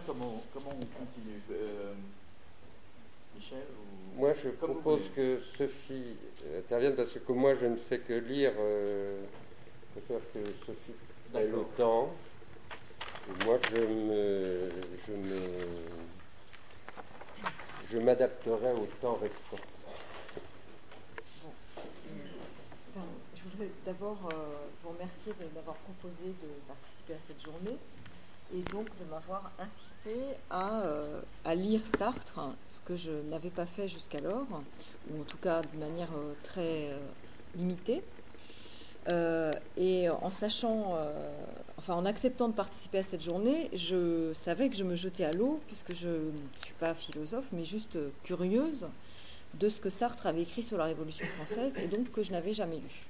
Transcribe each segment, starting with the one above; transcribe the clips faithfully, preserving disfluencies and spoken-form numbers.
comment, comment on continue euh, Michel ou... Moi, je Comme propose que Sophie intervienne, parce que moi, je ne fais que lire. Euh, je préfère que Sophie ait le temps. Et moi, je me, je me, je m'adapterai au temps restant. Bon. Enfin, je voudrais d'abord euh, vous remercier de m'avoir proposé de participer à cette journée et donc de m'avoir incité à, euh, à lire Sartre, ce que je n'avais pas fait jusqu'alors, ou en tout cas de manière euh, très euh, limitée. Euh, et en sachant, euh, enfin en acceptant de participer à cette journée, je savais que je me jetais à l'eau, puisque je ne suis pas philosophe, mais juste curieuse de ce que Sartre avait écrit sur la Révolution française, et donc que je n'avais jamais lu.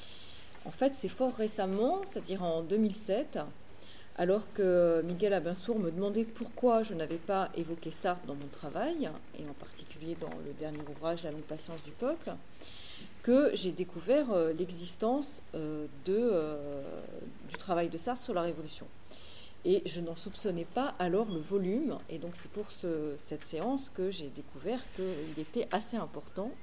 En fait, c'est fort récemment, c'est-à-dire en deux mille sept, alors que Miguel Abinsour me demandait pourquoi je n'avais pas évoqué Sartre dans mon travail, et en particulier dans le dernier ouvrage, La longue patience du peuple, que j'ai découvert euh, l'existence euh, de, euh, du travail de Sartre sur la Révolution. Et je n'en soupçonnais pas alors le volume, et donc c'est pour ce, cette séance que j'ai découvert qu'il était assez important.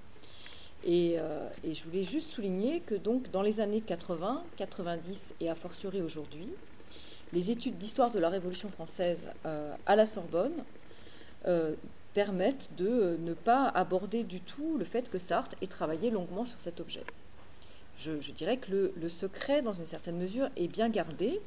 Et, euh, et je voulais juste souligner que donc dans les années quatre-vingts, quatre-vingt-dix et a fortiori aujourd'hui, les études d'histoire de la Révolution française euh, à la Sorbonne euh, permettent de ne pas aborder du tout le fait que Sartre ait travaillé longuement sur cet objet. Je, je dirais que le, le secret, dans une certaine mesure, est bien gardé,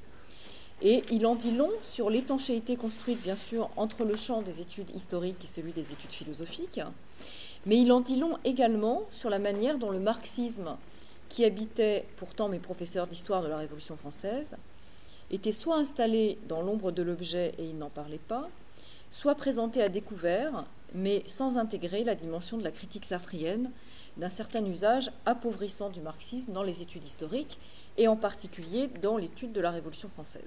et il en dit long sur l'étanchéité construite, bien sûr, entre le champ des études historiques et celui des études philosophiques, mais il en dit long également sur la manière dont le marxisme, qui habitait pourtant mes professeurs d'histoire de la Révolution française, était soit installé dans l'ombre de l'objet et il n'en parlait pas, soit présenté à découvert, mais sans intégrer la dimension de la critique sartrienne, d'un certain usage appauvrissant du marxisme dans les études historiques, et en particulier dans l'étude de la Révolution française.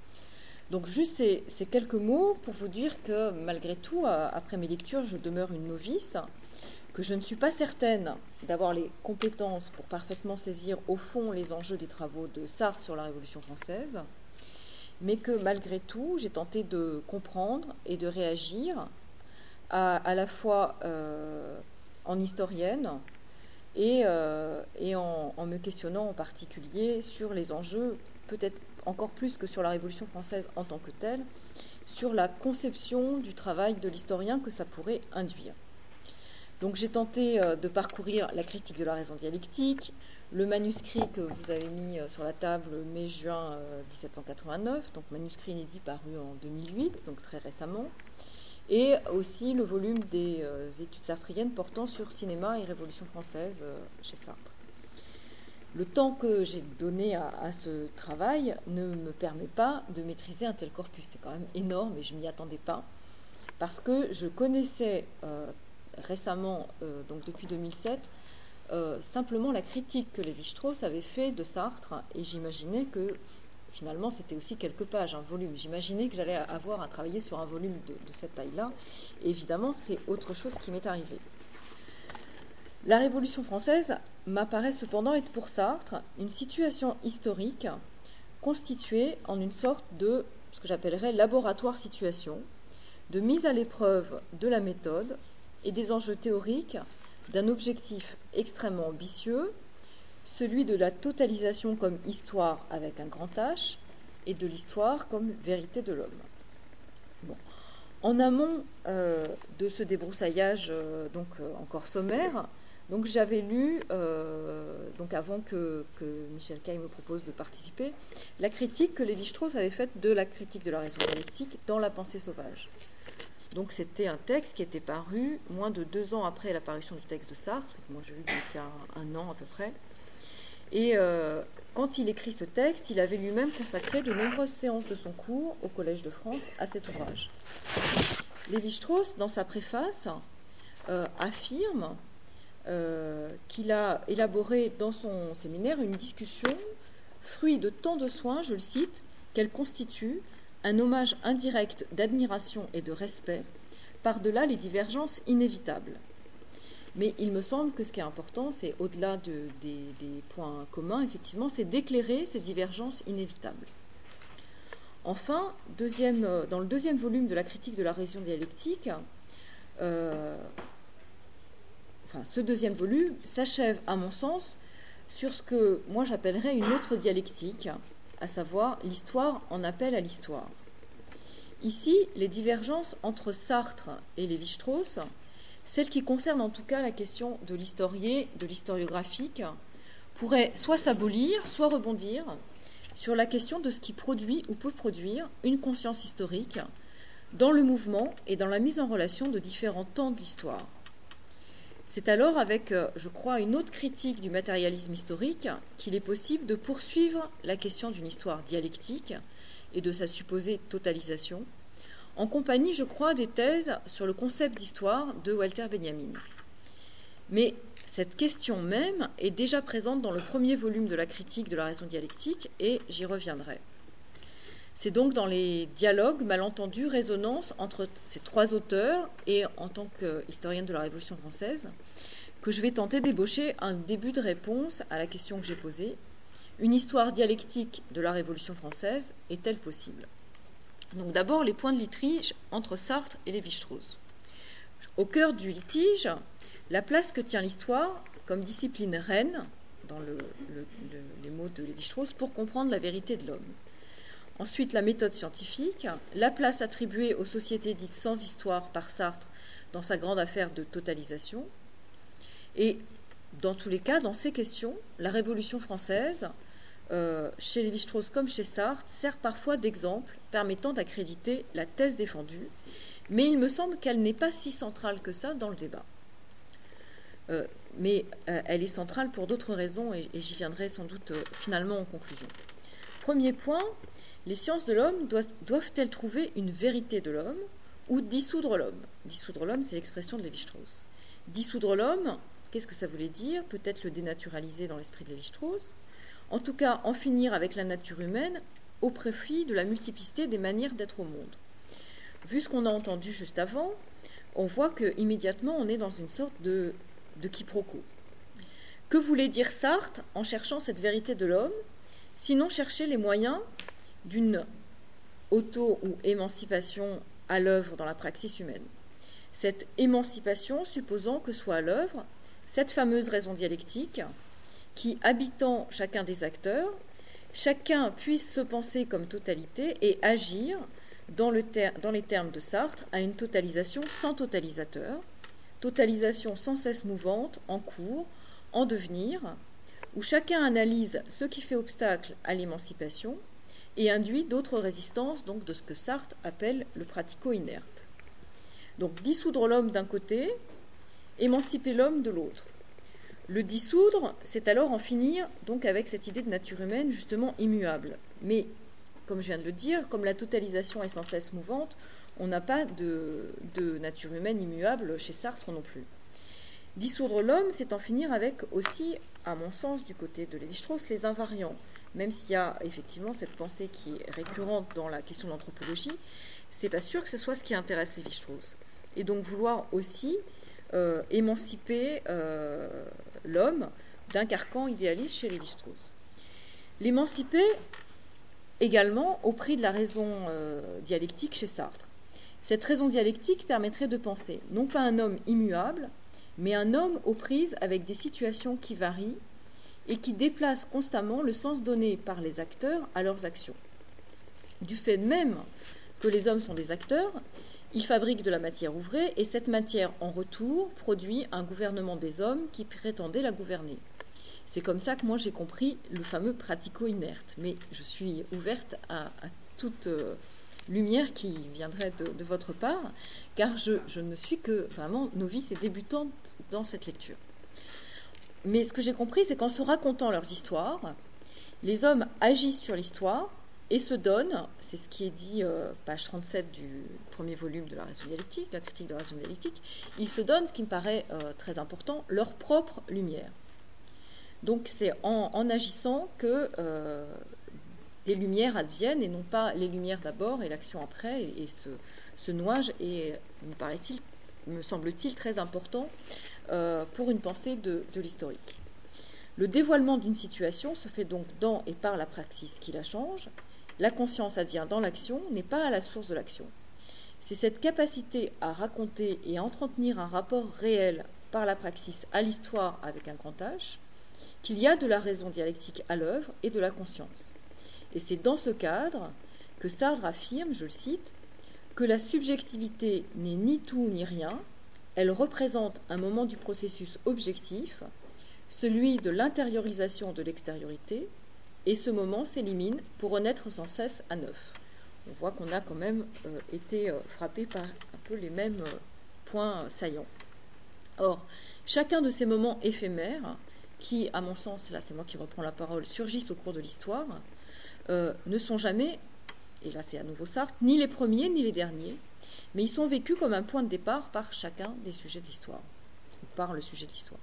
Donc juste ces, ces quelques mots pour vous dire que malgré tout, après mes lectures, je demeure une novice, que je ne suis pas certaine d'avoir les compétences pour parfaitement saisir au fond les enjeux des travaux de Sartre sur la Révolution française, mais que malgré tout, j'ai tenté de comprendre et de réagir à, à la fois euh, en historienne et, euh, et en, en me questionnant en particulier sur les enjeux, peut-être encore plus que sur la Révolution française en tant que telle, sur la conception du travail de l'historien que ça pourrait induire. Donc j'ai tenté euh, de parcourir la critique de la raison dialectique, le manuscrit que vous avez mis sur la table mai-juin euh, dix-sept cent quatre-vingt-neuf, donc manuscrit inédit paru en deux mille huit, donc très récemment, et aussi le volume des euh, études sartriennes portant sur cinéma et Révolution française euh, chez Sartre. Le temps que j'ai donné à, à ce travail ne me permet pas de maîtriser un tel corpus. C'est quand même énorme et je ne m'y attendais pas, parce que je connaissais euh, récemment, euh, donc depuis deux mille sept, euh, simplement la critique que Lévi-Strauss avait fait de Sartre, et j'imaginais que finalement c'était aussi quelques pages, un volume. J'imaginais que j'allais avoir à travailler sur un volume de, de cette taille-là, et évidemment c'est autre chose qui m'est arrivé. La Révolution française m'apparaît cependant être pour Sartre une situation historique constituée en une sorte de ce que j'appellerais laboratoire-situation, de mise à l'épreuve de la méthode et des enjeux théoriques d'un objectif extrêmement ambitieux, celui de la totalisation comme histoire avec un grand H et de l'histoire comme vérité de l'homme. Bon. En amont euh, de ce débroussaillage euh, donc euh, encore sommaire, donc j'avais lu, euh, donc avant que, que Michel Caille me propose de participer, la critique que Lévi-Strauss avait faite de la critique de la raison dialectique dans La pensée sauvage. Donc c'était un texte qui était paru moins de deux ans après la parution du texte de Sartre. Moi j'ai lu il y a un, un an à peu près. Et euh, quand il écrit ce texte, il avait lui-même consacré de nombreuses séances de son cours au Collège de France à cet ouvrage. Lévi-Strauss, dans sa préface, euh, affirme euh, qu'il a élaboré dans son séminaire une discussion fruit de tant de soins, je le cite, qu'elle constitue un hommage indirect d'admiration et de respect, par-delà les divergences inévitables. Mais il me semble que ce qui est important, c'est au-delà de, des, des points communs, effectivement, c'est d'éclairer ces divergences inévitables. Enfin, deuxième, dans le deuxième volume de la critique de la raison dialectique, euh, enfin, ce deuxième volume s'achève, à mon sens, sur ce que moi j'appellerais une autre dialectique, à savoir l'histoire en appel à l'histoire. Ici, les divergences entre Sartre et Lévi-Strauss, celles qui concernent en tout cas la question de l'historié, de l'historiographique, pourraient soit s'abolir, soit rebondir sur la question de ce qui produit ou peut produire une conscience historique dans le mouvement et dans la mise en relation de différents temps de l'histoire. C'est alors avec, je crois, une autre critique du matérialisme historique qu'il est possible de poursuivre la question d'une histoire dialectique et de sa supposée totalisation, en compagnie, je crois, des thèses sur le concept d'histoire de Walter Benjamin. Mais cette question même est déjà présente dans le premier volume de la critique de la raison dialectique, et j'y reviendrai. C'est donc dans les dialogues, malentendus, résonances entre ces trois auteurs, et en tant qu'historienne de la Révolution française, que je vais tenter d'ébaucher un début de réponse à la question que j'ai posée. Une histoire dialectique de la Révolution française est-elle possible ? Donc d'abord, les points de litige entre Sartre et Lévi-Strauss. Au cœur du litige, la place que tient l'histoire comme discipline reine, dans le, le, le, les mots de Lévi-Strauss, pour comprendre la vérité de l'homme. Ensuite, la méthode scientifique, la place attribuée aux sociétés dites sans histoire par Sartre dans sa grande affaire de totalisation. Et dans tous les cas, dans ces questions, la Révolution française, euh, chez Lévi-Strauss comme chez Sartre, sert parfois d'exemple permettant d'accréditer la thèse défendue, mais il me semble qu'elle n'est pas si centrale que ça dans le débat. Euh, mais euh, elle est centrale pour d'autres raisons, et, et j'y viendrai sans doute euh, finalement en conclusion. Premier point, les sciences de l'homme doivent, doivent-elles trouver une vérité de l'homme ou dissoudre l'homme ? Dissoudre l'homme, c'est l'expression de Lévi-Strauss. Dissoudre l'homme, qu'est-ce que ça voulait dire ? Peut-être le dénaturaliser dans l'esprit de Lévi-Strauss. En tout cas, en finir avec la nature humaine au profit de la multiplicité des manières d'être au monde. Vu ce qu'on a entendu juste avant, on voit qu'immédiatement, on est dans une sorte de, de quiproquo. Que voulait dire Sartre en cherchant cette vérité de l'homme, sinon chercher les moyens d'une auto- ou émancipation à l'œuvre dans la praxis humaine. Cette émancipation supposant que soit à l'œuvre cette fameuse raison dialectique qui, habitant chacun des acteurs, chacun puisse se penser comme totalité et agir, dans, le ter- dans les termes de Sartre, à une totalisation sans totalisateur, totalisation sans cesse mouvante, en cours, en devenir, où chacun analyse ce qui fait obstacle à l'émancipation et induit d'autres résistances, donc de ce que Sartre appelle le pratico-inerte. Donc dissoudre l'homme d'un côté, émanciper l'homme de l'autre. Le dissoudre, c'est alors en finir donc avec cette idée de nature humaine justement immuable. Mais, comme je viens de le dire, comme la totalisation est sans cesse mouvante, on n'a pas de, de nature humaine immuable chez Sartre non plus. Dissoudre l'homme, c'est en finir avec aussi, à mon sens, du côté de Lévi-Strauss, les invariants. Même s'il y a effectivement cette pensée qui est récurrente dans la question de l'anthropologie, c'est pas sûr que ce soit ce qui intéresse Lévi-Strauss. Et donc vouloir aussi euh, émanciper euh, l'homme d'un carcan idéaliste chez Lévi-Strauss. L'émanciper également au prix de la raison euh, dialectique chez Sartre. Cette raison dialectique permettrait de penser non pas un homme immuable, mais un homme aux prises avec des situations qui varient et qui déplacent constamment le sens donné par les acteurs à leurs actions. Du fait même que les hommes sont des acteurs, ils fabriquent de la matière ouvrée et cette matière, en retour, produit un gouvernement des hommes qui prétendait la gouverner. C'est comme ça que moi j'ai compris le fameux pratico-inerte, mais je suis ouverte à, à toute euh, lumière qui viendrait de, de votre part, car je, je ne suis que vraiment novice et débutante dans cette lecture. Mais ce que j'ai compris, c'est qu'en se racontant leurs histoires, les hommes agissent sur l'histoire et se donnent, c'est ce qui est dit, euh, page trente-sept du premier volume de la raison dialectique, la critique de la raison dialectique, ils se donnent, ce qui me paraît euh, très important, leur propre lumière. Donc c'est en, en agissant que euh, des lumières adviennent et non pas les lumières d'abord et l'action après, et, et ce, ce nouage est, me paraît-il, me semble-t-il, très important euh, pour une pensée de, de l'historique. Le dévoilement d'une situation se fait donc dans et par la praxis qui la change, la conscience advient dans l'action n'est pas à la source de l'action. C'est cette capacité à raconter et à entretenir un rapport réel par la praxis à l'histoire avec un grand H qu'il y a de la raison dialectique à l'œuvre et de la conscience. Et c'est dans ce cadre que Sartre affirme, je le cite, que la subjectivité n'est ni tout ni rien, elle représente un moment du processus objectif, celui de l'intériorisation de l'extériorité, et ce moment s'élimine pour renaître sans cesse à neuf. On voit qu'on a quand même euh, été euh, frappé par un peu les mêmes euh, points saillants. Or, chacun de ces moments éphémères, qui, à mon sens, là c'est moi qui reprends la parole, surgissent au cours de l'histoire, euh, ne sont jamais, et là c'est à nouveau Sartre, ni les premiers ni les derniers, mais ils sont vécus comme un point de départ par chacun des sujets de l'histoire, ou par le sujet de l'histoire.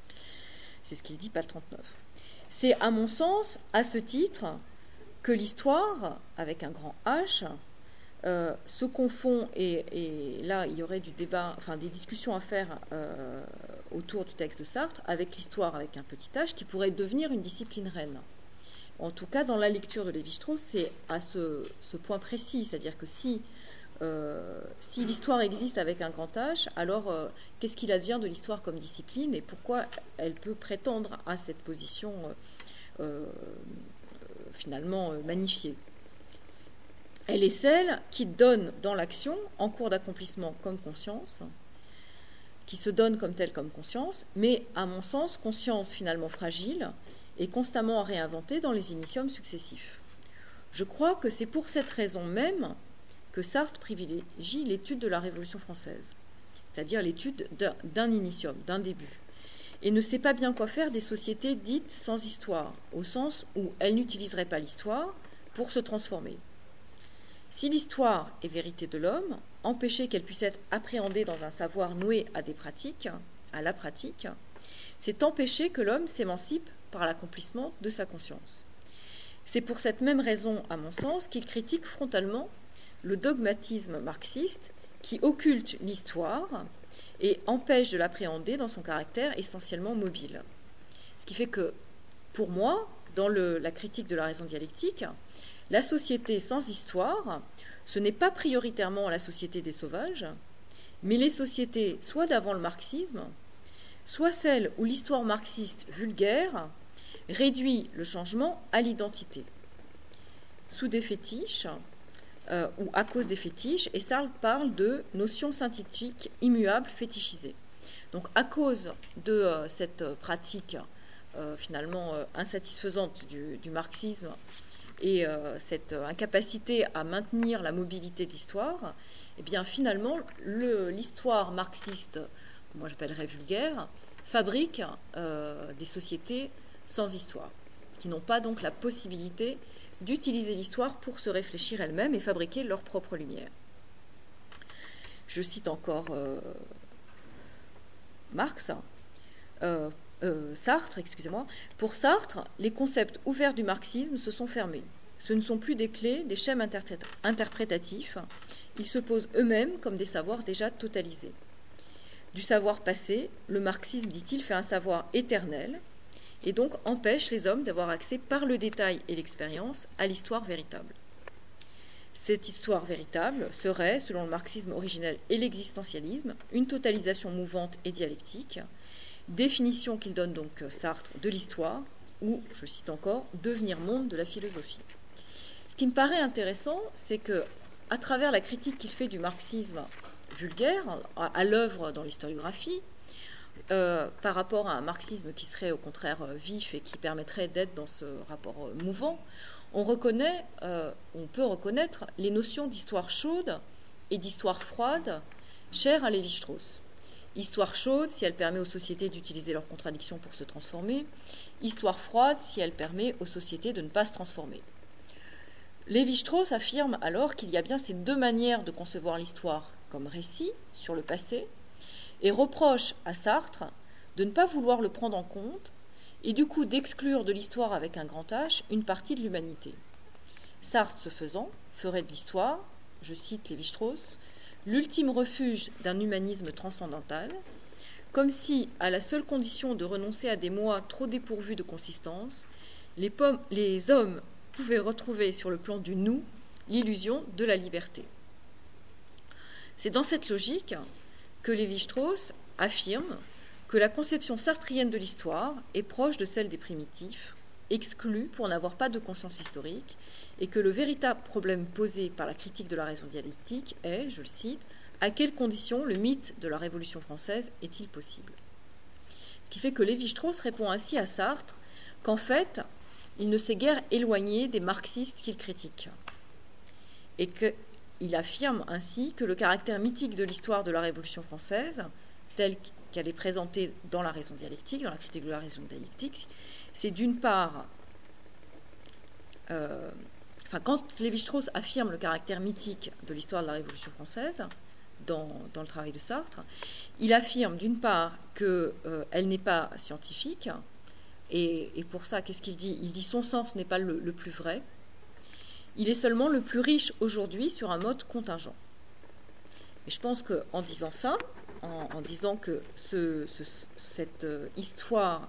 C'est ce qu'il dit, page trente-neuf. C'est, à mon sens, à ce titre, que l'histoire, avec un grand H, euh, se confond, et, et là il y aurait du débat, enfin des discussions à faire euh, autour du texte de Sartre, avec l'histoire avec un petit H, qui pourrait devenir une discipline reine. En tout cas, dans la lecture de Lévi-Strauss, c'est à ce, ce point précis, c'est-à-dire que si, euh, si l'histoire existe avec un grand H, alors euh, qu'est-ce qu'il advient de l'histoire comme discipline et pourquoi elle peut prétendre à cette position euh, euh, finalement euh, magnifiée. Elle est celle qui donne dans l'action, en cours d'accomplissement comme conscience, qui se donne comme telle comme conscience, mais à mon sens, conscience finalement fragile et constamment à réinventer dans les initiums successifs. Je crois que c'est pour cette raison même que Sartre privilégie l'étude de la Révolution française, c'est-à-dire l'étude d'un, d'un initium, d'un début, et ne sait pas bien quoi faire des sociétés dites sans histoire, au sens où elles n'utiliseraient pas l'histoire pour se transformer. Si l'histoire est vérité de l'homme, empêcher qu'elle puisse être appréhendée dans un savoir noué à des pratiques, à la pratique, c'est empêcher que l'homme s'émancipe par l'accomplissement de sa conscience. C'est pour cette même raison, à mon sens, qu'il critique frontalement le dogmatisme marxiste qui occulte l'histoire et empêche de l'appréhender dans son caractère essentiellement mobile. Ce qui fait que, pour moi, dans le, la critique de la raison dialectique, la société sans histoire, ce n'est pas prioritairement la société des sauvages, mais les sociétés soit d'avant le marxisme, soit celles où l'histoire marxiste vulgaire réduit le changement à l'identité, sous des fétiches, euh, ou à cause des fétiches, et Sartre parle de notions synthétiques immuables fétichisées. Donc à cause de euh, cette pratique euh, finalement euh, insatisfaisante du, du marxisme et euh, cette incapacité à maintenir la mobilité de l'histoire, eh bien finalement le, l'histoire marxiste, que moi j'appellerais vulgaire, fabrique euh, des sociétés sans histoire, qui n'ont pas donc la possibilité d'utiliser l'histoire pour se réfléchir elles-mêmes et fabriquer leur propre lumière. Je cite encore euh, Marx, euh, euh, Sartre, excusez-moi. Pour Sartre, les concepts ouverts du marxisme se sont fermés. Ce ne sont plus des clés, des schèmes interprétatifs. Ils se posent eux-mêmes comme des savoirs déjà totalisés. Du savoir passé, le marxisme, dit-il, fait un savoir éternel, et donc empêche les hommes d'avoir accès par le détail et l'expérience à l'histoire véritable. Cette histoire véritable serait, selon le marxisme originel et l'existentialisme, une totalisation mouvante et dialectique, définition qu'il donne donc Sartre de l'histoire, ou, je cite encore, devenir monde de la philosophie. Ce qui me paraît intéressant, c'est que, à travers la critique qu'il fait du marxisme vulgaire, à, à l'œuvre dans l'historiographie, Euh, par rapport à un marxisme qui serait au contraire euh, vif et qui permettrait d'être dans ce rapport euh, mouvant, on reconnaît, euh, on peut reconnaître les notions d'histoire chaude et d'histoire froide chères à Lévi-Strauss. Histoire chaude si elle permet aux sociétés d'utiliser leurs contradictions pour se transformer, histoire froide si elle permet aux sociétés de ne pas se transformer. Lévi-Strauss affirme alors qu'il y a bien ces deux manières de concevoir l'histoire comme récit sur le passé, et reproche à Sartre de ne pas vouloir le prendre en compte et du coup d'exclure de l'histoire avec un grand H une partie de l'humanité. Sartre, ce faisant, ferait de l'histoire, je cite Lévi-Strauss, l'ultime refuge d'un humanisme transcendantal, comme si, à la seule condition de renoncer à des mots trop dépourvus de consistance, les, pommes, les hommes pouvait retrouver sur le plan du nous l'illusion de la liberté. C'est dans cette logique que Lévi-Strauss affirme que la conception sartrienne de l'histoire est proche de celle des primitifs, exclue pour n'avoir pas de conscience historique, et que le véritable problème posé par la critique de la raison dialectique est, je le cite, « à quelles conditions le mythe de la Révolution française est-il possible ?» Ce qui fait que Lévi-Strauss répond ainsi à Sartre qu'en fait, il ne s'est guère éloigné des marxistes qu'il critique, et qu'il affirme ainsi que le caractère mythique de l'histoire de la Révolution française, tel qu'elle est présentée dans la raison dialectique, dans la critique de la raison dialectique, c'est d'une part, euh, enfin, quand Lévi-Strauss affirme le caractère mythique de l'histoire de la Révolution française, dans, dans le travail de Sartre, il affirme d'une part qu'elle euh, n'est pas scientifique, et, et pour ça, qu'est-ce qu'il dit ? Il dit son sens n'est pas le, le plus vrai, il est seulement le plus riche aujourd'hui sur un mode contingent. Et je pense qu'en disant ça, en, en disant que ce, ce, cette euh, histoire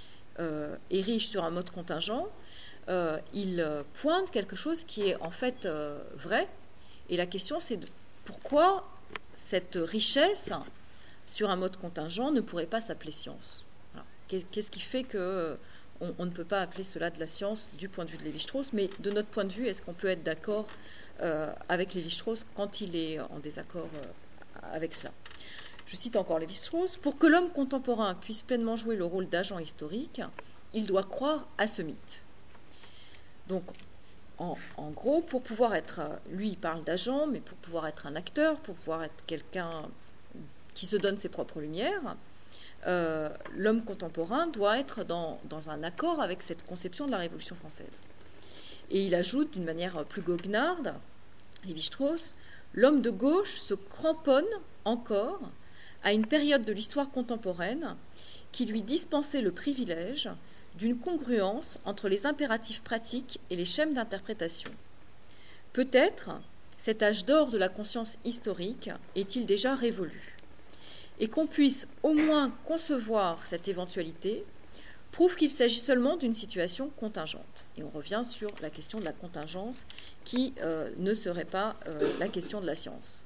euh, est riche sur un mode contingent, euh, il euh, pointe quelque chose qui est en fait euh, vrai. Et la question, c'est de, pourquoi cette richesse sur un mode contingent ne pourrait pas s'appeler science ? Voilà. Qu'est-ce qui fait que on, on ne peut pas appeler cela de la science du point de vue de Lévi-Strauss ? Mais de notre point de vue, est-ce qu'on peut être d'accord euh, avec Lévi-Strauss quand il est en désaccord euh, avec cela ? Je cite encore Lévi-Strauss, « Pour que l'homme contemporain puisse pleinement jouer le rôle d'agent historique, il doit croire à ce mythe. » Donc, en, en gros, pour pouvoir être, lui il parle d'agent, mais pour pouvoir être un acteur, pour pouvoir être quelqu'un qui se donne ses propres lumières, euh, l'homme contemporain doit être dans, dans un accord avec cette conception de la Révolution française. Et il ajoute d'une manière plus goguenarde, Lévi-Strauss, « L'homme de gauche se cramponne encore à une période de l'histoire contemporaine qui lui dispensait le privilège d'une congruence entre les impératifs pratiques et les schèmes d'interprétation. Peut-être cet âge d'or de la conscience historique est-il déjà révolu, et qu'on puisse au moins concevoir cette éventualité prouve qu'il s'agit seulement d'une situation contingente. » Et on revient sur la question de la contingence qui euh, ne serait pas euh, la question de la science.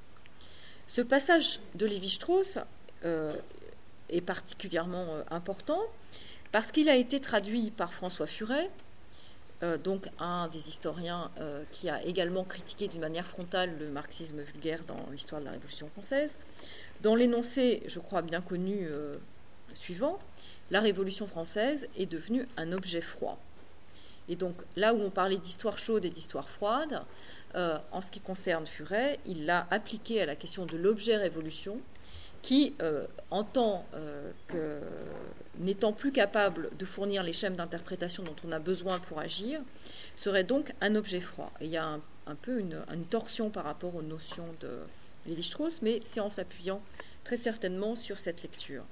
Ce passage de Lévi-Strauss euh, est particulièrement euh, important parce qu'il a été traduit par François Furet, euh, donc un des historiens euh, qui a également critiqué d'une manière frontale le marxisme vulgaire dans l'histoire de la Révolution française, dans l'énoncé, je crois bien connu, euh, suivant, la Révolution française est devenue un objet froid. Et donc là où on parlait d'histoire chaude et d'histoire froide, Euh, en ce qui concerne Furet, il l'a appliqué à la question de l'objet révolution, qui euh, entend euh, que, n'étant plus capable de fournir les schèmes d'interprétation dont on a besoin pour agir, serait donc un objet froid. Et il y a un, un peu une, une torsion par rapport aux notions de Lévi-Strauss, mais c'est en s'appuyant très certainement sur cette lecture.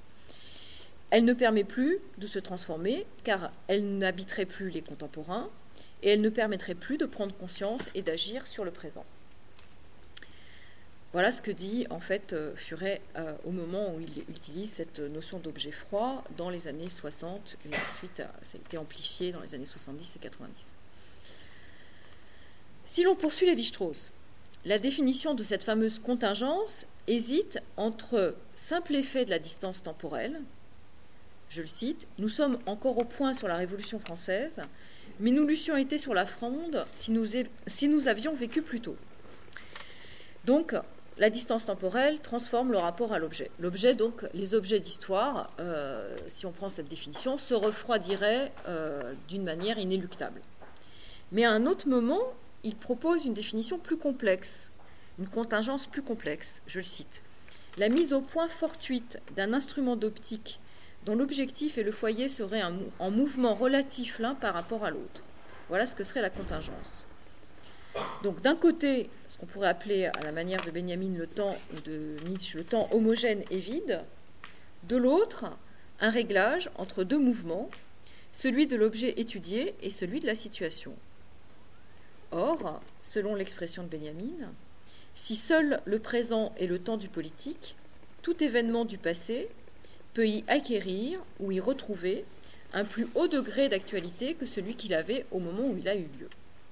Elle ne permet plus de se transformer, car elle n'habiterait plus les contemporains, et elle ne permettrait plus de prendre conscience et d'agir sur le présent. Voilà ce que dit en fait Furet euh, au moment où il utilise cette notion d'objet froid dans les années soixante, et ensuite ça a été amplifié dans les années soixante-dix et quatre-vingt-dix. Si l'on poursuit Lévi-Strauss, la définition de cette fameuse contingence hésite entre simple effet de la distance temporelle, je le cite, « Nous sommes encore au point sur la Révolution française, mais nous l'eussions été sur la fronde si nous, si nous avions vécu plus tôt. » Donc, la distance temporelle transforme le rapport à l'objet. L'objet, donc, les objets d'histoire, euh, si on prend cette définition, se refroidiraient euh, d'une manière inéluctable. Mais à un autre moment, il propose une définition plus complexe, une contingence plus complexe. Je le cite. « La mise au point fortuite d'un instrument d'optique dont l'objectif et le foyer seraient un mou- en mouvement relatif l'un par rapport à l'autre. » Voilà ce que serait la contingence. Donc d'un côté, ce qu'on pourrait appeler à la manière de Benjamin le temps ou de Nietzsche le temps homogène et vide, de l'autre, un réglage entre deux mouvements, celui de l'objet étudié et celui de la situation. Or, selon l'expression de Benjamin, si seul le présent est le temps du politique, tout événement du passé peut y acquérir ou y retrouver un plus haut degré d'actualité que celui qu'il avait au moment où il a eu lieu.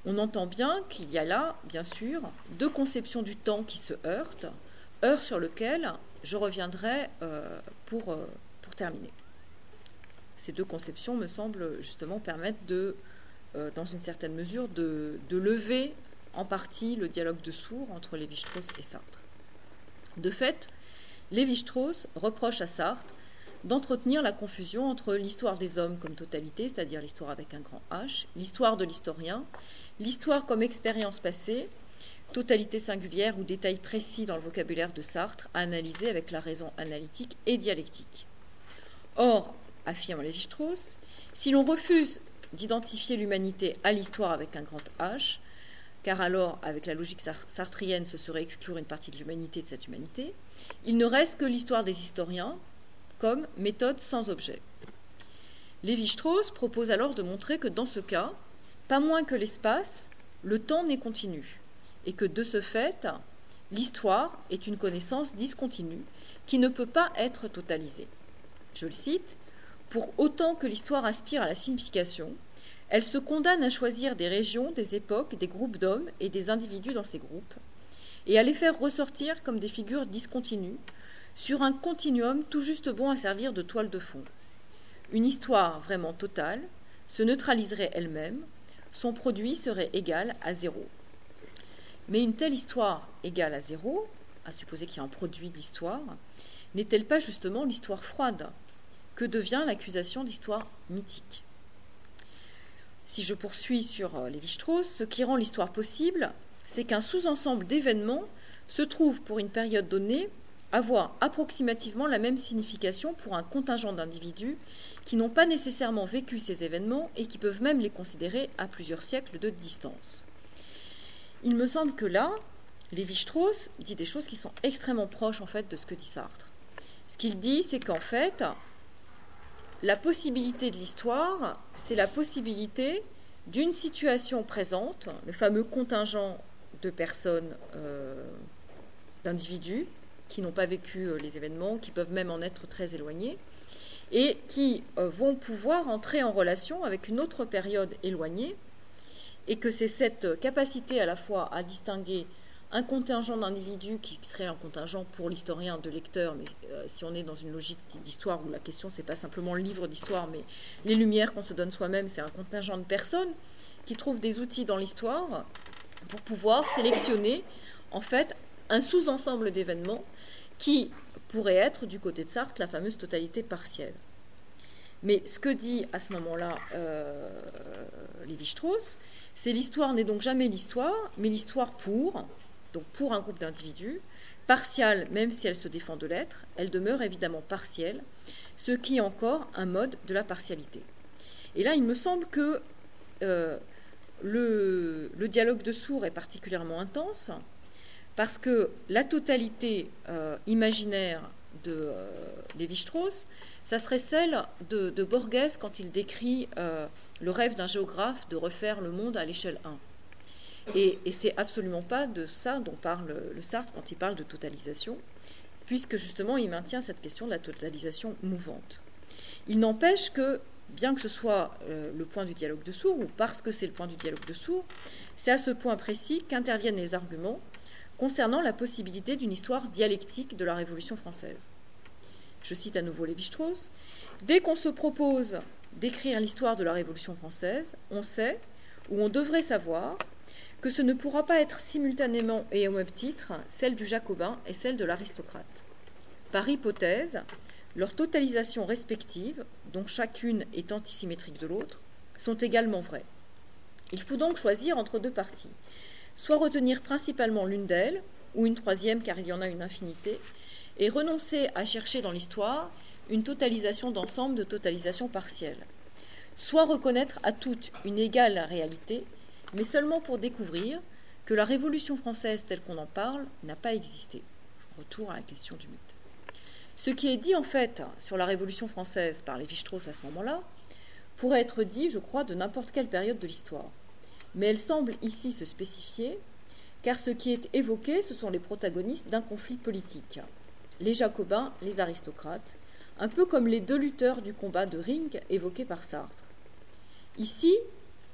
on entend bien qu'il y a là, bien sûr, deux conceptions du temps qui se heurtent, heurts sur lequel je reviendrai euh, pour, euh, pour terminer. Ces deux conceptions me semblent justement permettre de, euh, dans une certaine mesure, de, de lever en partie le dialogue de sourds entre Lévi-Strauss et Sartre. De fait, Lévi-Strauss reproche à Sartre d'entretenir la confusion entre l'histoire des hommes comme totalité, c'est-à-dire l'histoire avec un grand H, l'histoire de l'historien, l'histoire comme expérience passée, totalité singulière ou détail précis dans le vocabulaire de Sartre, à analyser avec la raison analytique et dialectique. Or, affirme Lévi-Strauss, si l'on refuse d'identifier l'humanité à l'histoire avec un grand H, car alors, avec la logique sartrienne, ce serait exclure une partie de l'humanité de cette humanité, il ne reste que l'histoire des historiens comme méthode sans objet. Lévi-Strauss propose alors de montrer que dans ce cas, pas moins que l'espace, le temps n'est continu, et que de ce fait, l'histoire est une connaissance discontinue qui ne peut pas être totalisée. Je le cite, « Pour autant que l'histoire aspire à la signification, elle se condamne à choisir des régions, des époques, des groupes d'hommes et des individus dans ces groupes, et à les faire ressortir comme des figures discontinues, sur un continuum tout juste bon à servir de toile de fond. Une histoire vraiment totale se neutraliserait elle-même, son produit serait égal à zéro. Mais une telle histoire égale à zéro, à supposer qu'il y a un produit d'histoire, n'est-elle pas justement l'histoire froide? Que devient l'accusation d'histoire mythique? Si je poursuis sur Lévi-Strauss, ce qui rend l'histoire possible, c'est qu'un sous-ensemble d'événements se trouve pour une période donnée avoir approximativement la même signification pour un contingent d'individus qui n'ont pas nécessairement vécu ces événements et qui peuvent même les considérer à plusieurs siècles de distance. Il me semble que là, Lévi-Strauss dit des choses qui sont extrêmement proches en fait de ce que dit Sartre. Ce qu'il dit, c'est qu'en fait, la possibilité de l'histoire, c'est la possibilité d'une situation présente, le fameux contingent de personnes, euh, d'individus, qui n'ont pas vécu euh, les événements, qui peuvent même en être très éloignés, et qui euh, vont pouvoir entrer en relation avec une autre période éloignée, et que c'est cette capacité à la fois à distinguer un contingent d'individus qui serait un contingent pour l'historien de lecteur, mais euh, si on est dans une logique d'histoire où la question c'est pas simplement le livre d'histoire, mais les lumières qu'on se donne soi-même, c'est un contingent de personnes qui trouvent des outils dans l'histoire pour pouvoir sélectionner en fait un sous-ensemble d'événements qui pourrait être, du côté de Sartre, la fameuse totalité partielle. Mais ce que dit à ce moment-là euh, Lévi-Strauss, c'est l'histoire n'est donc jamais l'histoire, mais l'histoire pour, donc pour un groupe d'individus, partiale, même si elle se défend de l'être, elle demeure évidemment partielle, ce qui est encore un mode de la partialité. Et là, il me semble que euh, le, le dialogue de sourds est particulièrement intense, parce que la totalité euh, imaginaire de euh, Lévi-Strauss, ça serait celle de, de Borges quand il décrit euh, le rêve d'un géographe de refaire le monde à l'échelle un. Et, et c'est absolument pas de ça dont parle le Sartre quand il parle de totalisation, puisque justement il maintient cette question de la totalisation mouvante. Il n'empêche que, bien que ce soit euh, le point du dialogue de sourds, ou parce que c'est le point du dialogue de sourds, c'est à ce point précis qu'interviennent les arguments concernant la possibilité d'une histoire dialectique de la Révolution française. Je cite à nouveau Lévi-Strauss, « Dès qu'on se propose d'écrire l'histoire de la Révolution française, on sait, ou on devrait savoir, que ce ne pourra pas être simultanément et au même titre celle du jacobin et celle de l'aristocrate. Par hypothèse, leurs totalisations respectives, dont chacune est antisymétrique de l'autre, sont également vraies. Il faut donc choisir entre deux parties, soit retenir principalement l'une d'elles, ou une troisième car il y en a une infinité, et renoncer à chercher dans l'histoire une totalisation d'ensemble de totalisation partielle, soit reconnaître à toutes une égale réalité, mais seulement pour découvrir que la Révolution française telle qu'on en parle n'a pas existé. Retour à la question du mythe. Ce qui est dit en fait sur la Révolution française par Lévi-Strauss à ce moment-là pourrait être dit, je crois, de n'importe quelle période de l'histoire. Mais elle semble ici se spécifier, car ce qui est évoqué, ce sont les protagonistes d'un conflit politique, les jacobins, les aristocrates, un peu comme les deux lutteurs du combat de Ring évoqués par Sartre. Ici,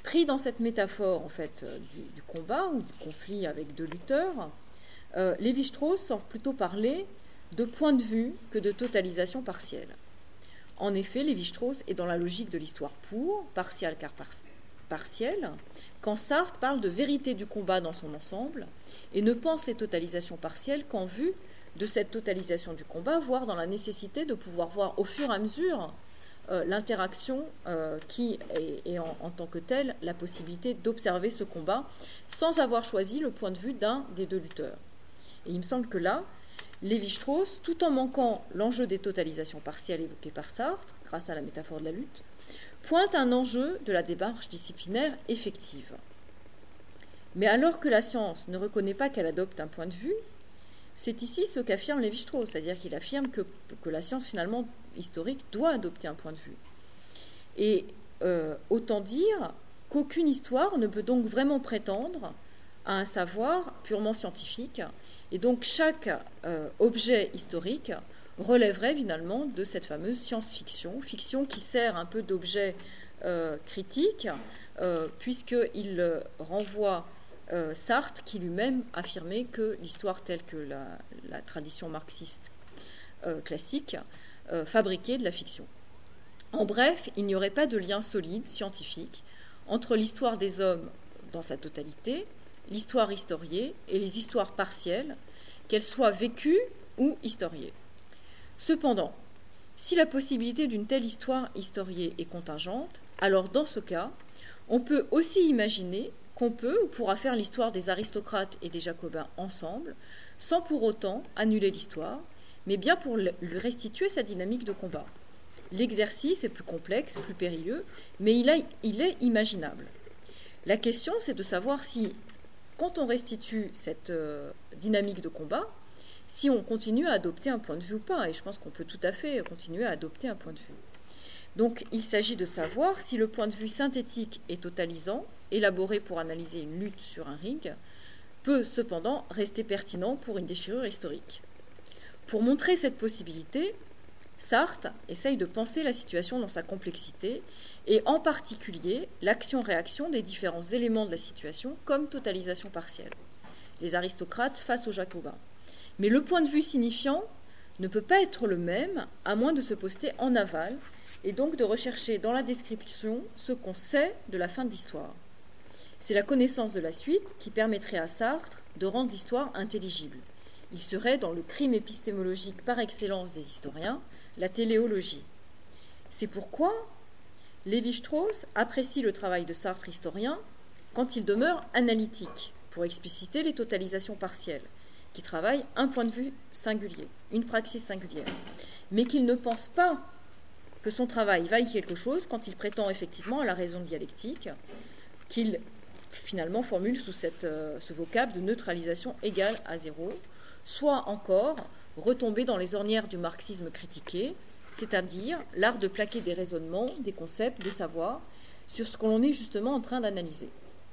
pris dans cette métaphore en fait du, du combat ou du conflit avec deux lutteurs, euh, Lévi-Strauss semble plutôt parler de point de vue que de totalisation partielle. En effet, Lévi-Strauss est dans la logique de l'histoire pour, partiale car par, partielle, quand Sartre parle de vérité du combat dans son ensemble et ne pense les totalisations partielles qu'en vue de cette totalisation du combat, voire dans la nécessité de pouvoir voir au fur et à mesure euh, l'interaction euh, qui est, est en, en tant que telle la possibilité d'observer ce combat sans avoir choisi le point de vue d'un des deux lutteurs. Et il me semble que là, Lévi-Strauss, tout en manquant l'enjeu des totalisations partielles évoquées par Sartre, grâce à la métaphore de la lutte, pointe un enjeu de la démarche disciplinaire effective. Mais alors que la science ne reconnaît pas qu'elle adopte un point de vue, c'est ici ce qu'affirme Lévi-Strauss, c'est-à-dire qu'il affirme que, que la science finalement historique doit adopter un point de vue. Et euh, autant dire qu'aucune histoire ne peut donc vraiment prétendre à un savoir purement scientifique, et donc chaque euh, objet historique relèverait finalement de cette fameuse science-fiction, fiction qui sert un peu d'objet euh, critique, euh, puisqu'il euh, renvoie euh, Sartre, qui lui-même affirmait que l'histoire telle que la, la tradition marxiste euh, classique euh, fabriquait de la fiction. En bref, il n'y aurait pas de lien solide, scientifique, entre l'histoire des hommes dans sa totalité, l'histoire historiée et les histoires partielles, qu'elles soient vécues ou historiées. Cependant, si la possibilité d'une telle histoire historiée est contingente, alors dans ce cas, on peut aussi imaginer qu'on peut ou pourra faire l'histoire des aristocrates et des jacobins ensemble, sans pour autant annuler l'histoire, mais bien pour lui restituer sa dynamique de combat. L'exercice est plus complexe, plus périlleux, mais il, a, il est imaginable. La question, c'est de savoir si, quand on restitue cette euh, dynamique de combat, si on continue à adopter un point de vue ou pas, et je pense qu'on peut tout à fait continuer à adopter un point de vue. Donc il s'agit de savoir si le point de vue synthétique et totalisant, élaboré pour analyser une lutte sur un ring, peut cependant rester pertinent pour une déchirure historique. Pour montrer cette possibilité, Sartre essaye de penser la situation dans sa complexité, et en particulier l'action-réaction des différents éléments de la situation comme totalisation partielle. Les aristocrates face aux jacobins. Mais le point de vue signifiant ne peut pas être le même, à moins de se poster en aval, et donc de rechercher dans la description ce qu'on sait de la fin de l'histoire. C'est la connaissance de la suite qui permettrait à Sartre de rendre l'histoire intelligible. Il serait dans le crime épistémologique par excellence des historiens, la téléologie. C'est pourquoi Lévi-Strauss apprécie le travail de Sartre historien quand il demeure analytique, pour expliciter les totalisations partielles, qui travaille un point de vue singulier, une praxis singulière, mais qu'il ne pense pas que son travail vaille quelque chose quand il prétend effectivement à la raison dialectique, qu'il finalement formule sous cette, euh, ce vocable de neutralisation égale à zéro, soit encore retomber dans les ornières du marxisme critiqué, c'est-à-dire l'art de plaquer des raisonnements, des concepts, des savoirs, sur ce que l'on est justement en train d'analyser.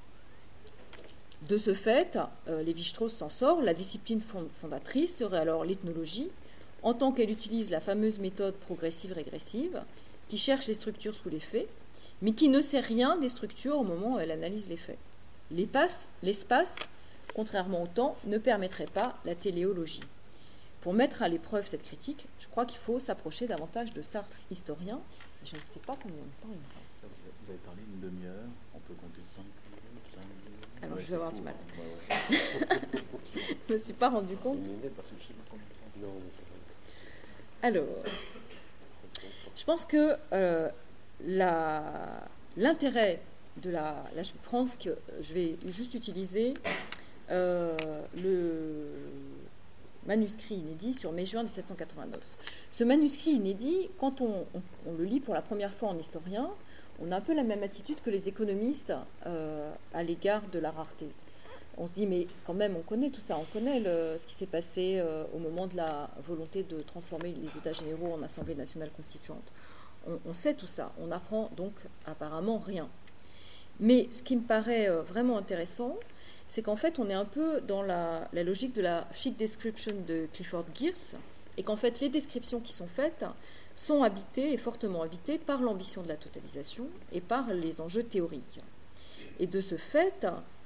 De ce fait, euh, Lévi-Strauss s'en sort, la discipline fondatrice serait alors l'ethnologie, en tant qu'elle utilise la fameuse méthode progressive-régressive, qui cherche les structures sous les faits, mais qui ne sait rien des structures au moment où elle analyse les faits. L'espace, l'espace, contrairement au temps, ne permettrait pas la téléologie. Pour mettre à l'épreuve cette critique, je crois qu'il faut s'approcher davantage de Sartre historien. Je ne sais pas combien de temps il me reste. Vous avez parlé d'une demi-heure, on peut compter cinq minutes, cinq minutes. Alors Ouais, je vais avoir du mal. Ouais, ouais. Je ne me suis pas rendu compte. Parce que je sais pas combien de temps. Non, mais c'est vrai. Alors, je pense que euh, la, l'intérêt de la... Là, je vais prendre ce que je vais juste utiliser euh, le manuscrit inédit sur mai-juin dix-sept cent quatre-vingt-neuf. Ce manuscrit inédit, quand on, on, on le lit pour la première fois en historien, on a un peu la même attitude que les économistes euh, à l'égard de la rareté. On se dit, mais quand même, on connaît tout ça, on connaît le, ce qui s'est passé euh, au moment de la volonté de transformer les États généraux en Assemblée nationale constituante. On, on sait tout ça, on n'apprend donc apparemment rien. Mais ce qui me paraît euh, vraiment intéressant, c'est qu'en fait, on est un peu dans la, la logique de la chic description de Clifford Geertz, et qu'en fait, les descriptions qui sont faites sont habitées et fortement habitées par l'ambition de la totalisation et par les enjeux théoriques. Et de ce fait,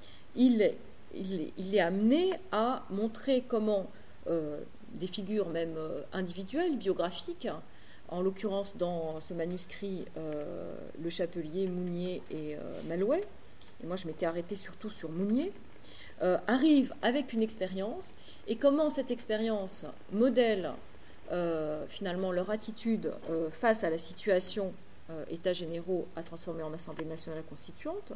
il, il, il est amené à montrer comment euh, des figures même euh, individuelles, biographiques, en l'occurrence dans ce manuscrit, euh, Le Chapelier, Mounier et euh, Malouet, et moi je m'étais arrêtée surtout sur Mounier, euh, arrivent avec une expérience, et comment cette expérience modèle euh, finalement leur attitude euh, face à la situation euh, États généraux à transformer en Assemblée nationale constituante.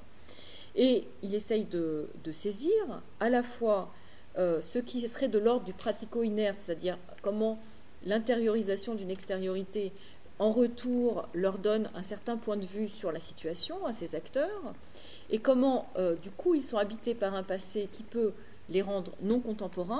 Et il essaye de, de saisir à la fois euh, ce qui serait de l'ordre du pratico-inerte, c'est-à-dire comment l'intériorisation d'une extériorité en retour leur donne un certain point de vue sur la situation à ces acteurs, et comment euh, du coup ils sont habités par un passé qui peut les rendre non contemporains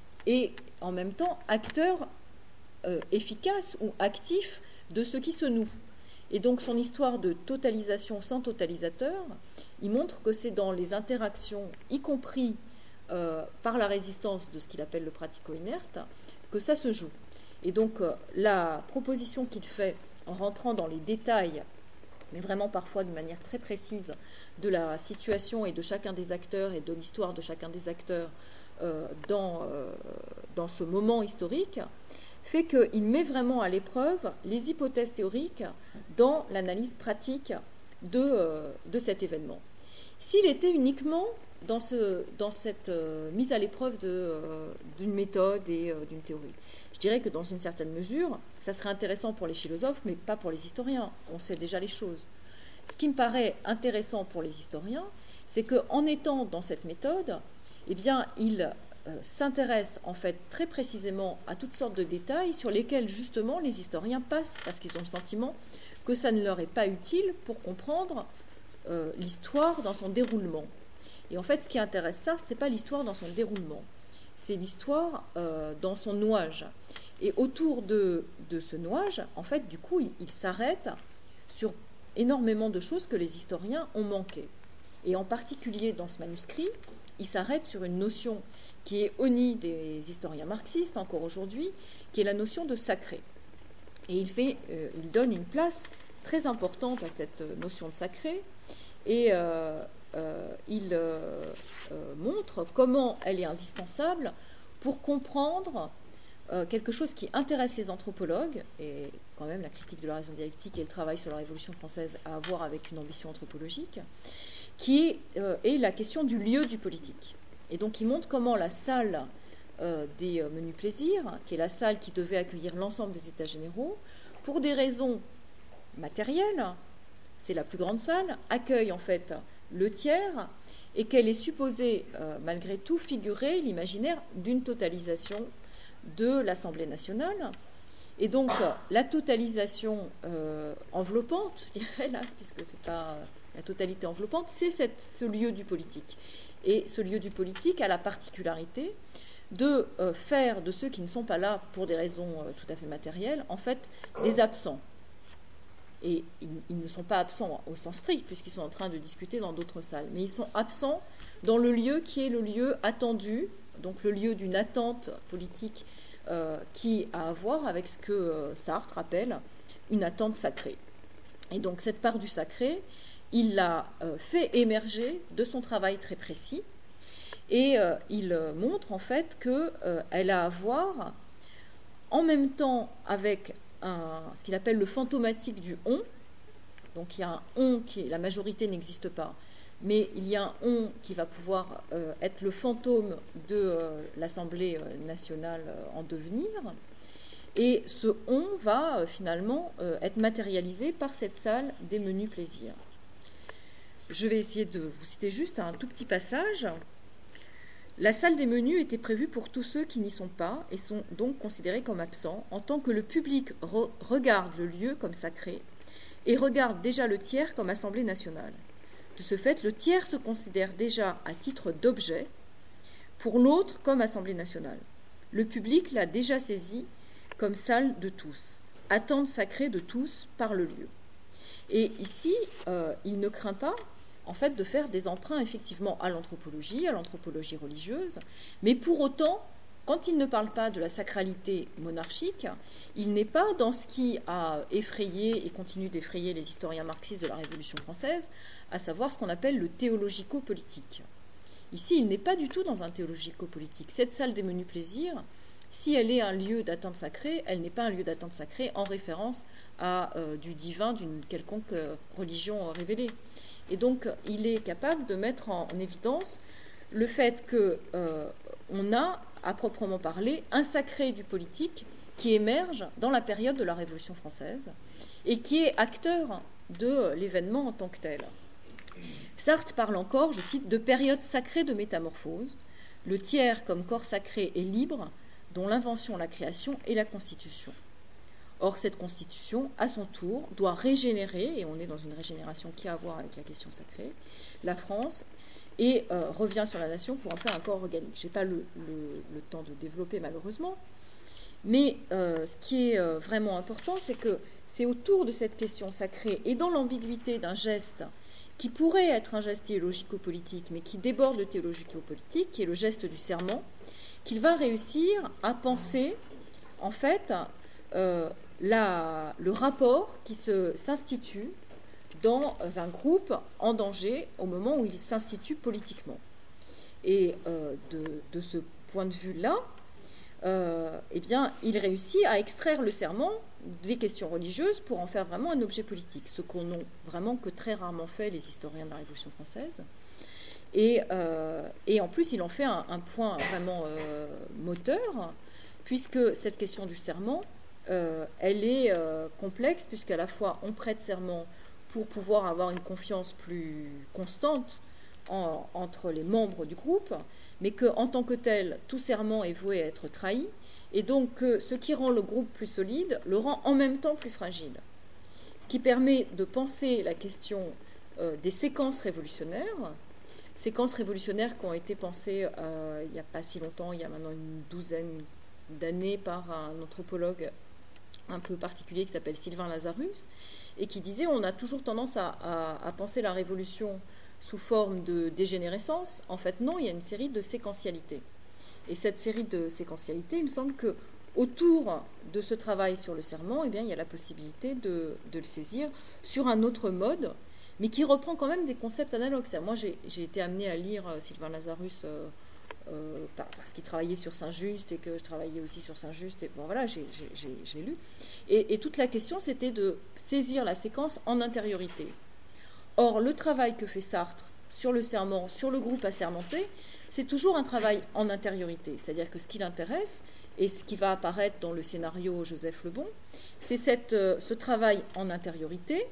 et en même temps acteurs euh, efficaces ou actifs de ce qui se noue. Et donc son histoire de totalisation sans totalisateur, il montre que c'est dans les interactions, y compris euh, par la résistance de ce qu'il appelle le pratico-inerte, que ça se joue. Et donc euh, la proposition qu'il fait en rentrant dans les détails, mais vraiment parfois de manière très précise, de la situation et de chacun des acteurs et de l'histoire de chacun des acteurs euh, dans, euh, dans ce moment historique, fait qu'il met vraiment à l'épreuve les hypothèses théoriques dans l'analyse pratique de, euh, de cet événement. S'il était uniquement dans, ce, dans cette euh, mise à l'épreuve de, euh, d'une méthode et euh, d'une théorie, je dirais que dans une certaine mesure, ça serait intéressant pour les philosophes, mais pas pour les historiens. On sait déjà les choses. Ce qui me paraît intéressant pour les historiens, c'est qu'en étant dans cette méthode, eh bien, ils euh, s'intéressent en fait très précisément à toutes sortes de détails sur lesquels justement les historiens passent parce qu'ils ont le sentiment que ça ne leur est pas utile pour comprendre euh, l'histoire dans son déroulement. Et en fait, ce qui intéresse Sartre, c'est pas l'histoire dans son déroulement, c'est l'histoire euh, dans son nouage. Et autour de, de ce nouage, en fait, du coup, il, il s'arrête sur énormément de choses que les historiens ont manquées. Et en particulier dans ce manuscrit, il s'arrête sur une notion qui est honnie des historiens marxistes encore aujourd'hui, qui est la notion de sacré. Et il, fait, euh, il donne une place très importante à cette notion de sacré, et euh, euh, il euh, euh, montre comment elle est indispensable pour comprendre euh, quelque chose qui intéresse les anthropologues, et quand même la critique de la raison dialectique et le travail sur la Révolution française à avoir avec une ambition anthropologique, qui est, euh, est la question du lieu du politique. Et donc il montre comment la salle euh, des euh, menus plaisirs, qui est la salle qui devait accueillir l'ensemble des États généraux, pour des raisons matérielles, c'est la plus grande salle, accueille en fait le tiers, et qu'elle est supposée euh, malgré tout figurer l'imaginaire d'une totalisation de l'Assemblée nationale. Et donc la totalisation euh, enveloppante, je dirais là, puisque c'est pas la totalité enveloppante, c'est cette, ce lieu du politique. Et ce lieu du politique a la particularité de euh, faire de ceux qui ne sont pas là pour des raisons euh, tout à fait matérielles, en fait, des absents. Et ils, ils ne sont pas absents au sens strict, puisqu'ils sont en train de discuter dans d'autres salles, mais ils sont absents dans le lieu qui est le lieu attendu, donc le lieu d'une attente politique euh, qui a à voir avec ce que euh, Sartre appelle une attente sacrée. Et donc cette part du sacré, il l'a euh, fait émerger de son travail très précis, et euh, il euh, montre en fait qu'elle euh, a à voir en même temps avec un, ce qu'il appelle le fantomatique du on. Donc il y a un on qui, la majorité n'existe pas, mais il y a un on qui va pouvoir euh, être le fantôme de euh, l'Assemblée nationale euh, en devenir, et ce on va euh, finalement euh, être matérialisé par cette salle des menus plaisirs. Je vais essayer de vous citer juste un tout petit passage. La salle des menus était prévue pour tous ceux qui n'y sont pas et sont donc considérés comme absents, en tant que le public re- regarde le lieu comme sacré et regarde déjà le tiers comme Assemblée nationale. De ce fait, le tiers se considère déjà à titre d'objet, pour l'autre comme Assemblée nationale. Le public l'a déjà saisi comme salle de tous, attente sacrée de tous par le lieu. Et ici, euh, il ne craint pas en fait de faire des emprunts effectivement à l'anthropologie, à l'anthropologie religieuse, mais pour autant quand il ne parle pas de la sacralité monarchique, il n'est pas dans ce qui a effrayé et continue d'effrayer les historiens marxistes de la Révolution française, à savoir ce qu'on appelle le théologico-politique. Ici, il n'est pas du tout dans un théologico-politique. Cette salle des menus plaisirs, si elle est un lieu d'attente sacrée, elle n'est pas un lieu d'attente sacrée en référence à euh, du divin d'une quelconque euh, religion euh, révélée. Et donc, il est capable de mettre en, en évidence le fait qu'on euh, a, à proprement parler, un sacré du politique qui émerge dans la période de la Révolution française et qui est acteur de l'événement en tant que tel. Sartre parle encore, je cite, de période sacrée de métamorphose, le tiers comme corps sacré et libre, dont l'invention, la création et la constitution. Or, cette constitution, à son tour, doit régénérer, et on est dans une régénération qui a à voir avec la question sacrée, la France, et euh, revient sur la nation pour en faire un corps organique. Je n'ai pas le, le, le temps de développer, malheureusement, mais euh, ce qui est euh, vraiment important, c'est que c'est autour de cette question sacrée et dans l'ambiguïté d'un geste qui pourrait être un geste théologico-politique, mais qui déborde le théologico-politique, qui est le geste du serment, qu'il va réussir à penser, en fait, euh, la, le rapport qui se, s'institue dans un groupe en danger au moment où il s'institue politiquement. Et euh, de, de ce point de vue-là, euh, eh bien, il réussit à extraire le serment des questions religieuses pour en faire vraiment un objet politique, ce qu'on n'a vraiment que très rarement fait les historiens de la Révolution française. Et, euh, et en plus, il en fait un, un point vraiment euh, moteur, puisque cette question du serment, euh, elle est euh, complexe, puisqu'à la fois on prête serment pour pouvoir avoir une confiance plus constante en, entre les membres du groupe, mais qu'en tant que tel, tout serment est voué à être trahi, et donc que ce qui rend le groupe plus solide le rend en même temps plus fragile. Ce qui permet de penser la question euh, des séquences révolutionnaires, séquences révolutionnaires qui ont été pensées euh, il n'y a pas si longtemps, il y a maintenant une douzaine d'années, par un anthropologue un peu particulier qui s'appelle Sylvain Lazarus, et qui disait on a toujours tendance à, à, à penser la révolution sous forme de dégénérescence. En fait, non, il y a une série de séquentialités. Et cette série de séquentialités, il me semble que autour de ce travail sur le serment, eh bien, il y a la possibilité de, de le saisir sur un autre mode, mais qui reprend quand même des concepts analogues. C'est-à-dire, moi, j'ai, j'ai été amenée à lire Sylvain Lazarus euh, euh, parce qu'il travaillait sur Saint-Just et que je travaillais aussi sur Saint-Just. Et bon, voilà, j'ai, j'ai, j'ai lu. Et, et toute la question, c'était de saisir la séquence en intériorité. Or, le travail que fait Sartre sur le serment, sur le groupe assermenté, c'est toujours un travail en intériorité. C'est-à-dire que ce qui l'intéresse, et ce qui va apparaître dans le scénario Joseph Lebon, c'est cette, euh, ce travail en intériorité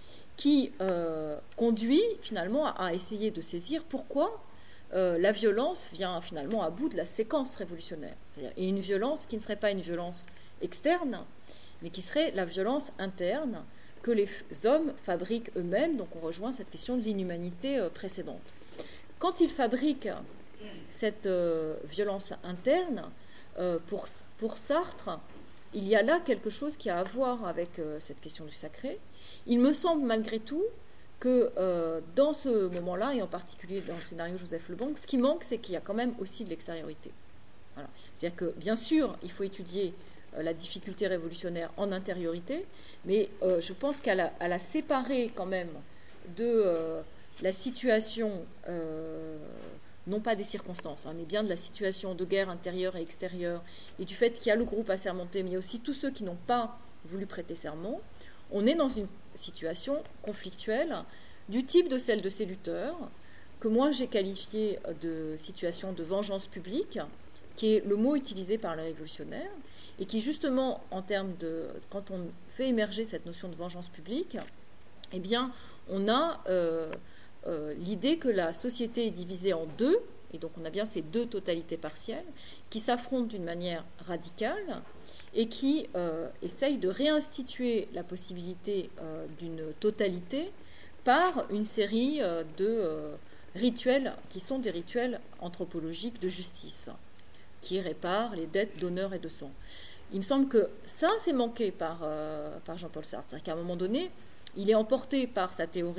qui euh, conduit finalement à, à essayer de saisir pourquoi euh, la violence vient finalement à bout de la séquence révolutionnaire. C'est-à-dire, et une violence qui ne serait pas une violence externe, mais qui serait la violence interne que les hommes fabriquent eux-mêmes. Donc on rejoint cette question de l'inhumanité euh, précédente. Quand ils fabriquent cette euh, violence interne, euh, pour, pour Sartre, il y a là quelque chose qui a à voir avec euh, cette question du sacré. Il me semble malgré tout que euh, dans ce moment-là, et en particulier dans le scénario Joseph Lebon, ce qui manque, c'est qu'il y a quand même aussi de l'extériorité. Voilà. C'est-à-dire que, bien sûr, il faut étudier euh, la difficulté révolutionnaire en intériorité, mais euh, je pense qu'à la, à la séparer quand même de euh, la situation, euh, non pas des circonstances, hein, mais bien de la situation de guerre intérieure et extérieure, et du fait qu'il y a le groupe assermenté, mais il y a aussi tous ceux qui n'ont pas voulu prêter serment. On est dans une situation conflictuelle du type de celle de ces lutteurs, que moi j'ai qualifié de situation de vengeance publique, qui est le mot utilisé par les révolutionnaires, et qui justement, en termes de, quand on fait émerger cette notion de vengeance publique, eh bien, on a euh, euh, l'idée que la société est divisée en deux, et donc on a bien ces deux totalités partielles, qui s'affrontent d'une manière radicale, et qui euh, essaye de réinstituer la possibilité euh, d'une totalité par une série euh, de euh, rituels qui sont des rituels anthropologiques de justice, qui réparent les dettes d'honneur et de sang. Il me semble que ça, c'est manqué par, euh, par Jean-Paul Sartre. C'est-à-dire qu'à un moment donné, il est emporté par sa théorie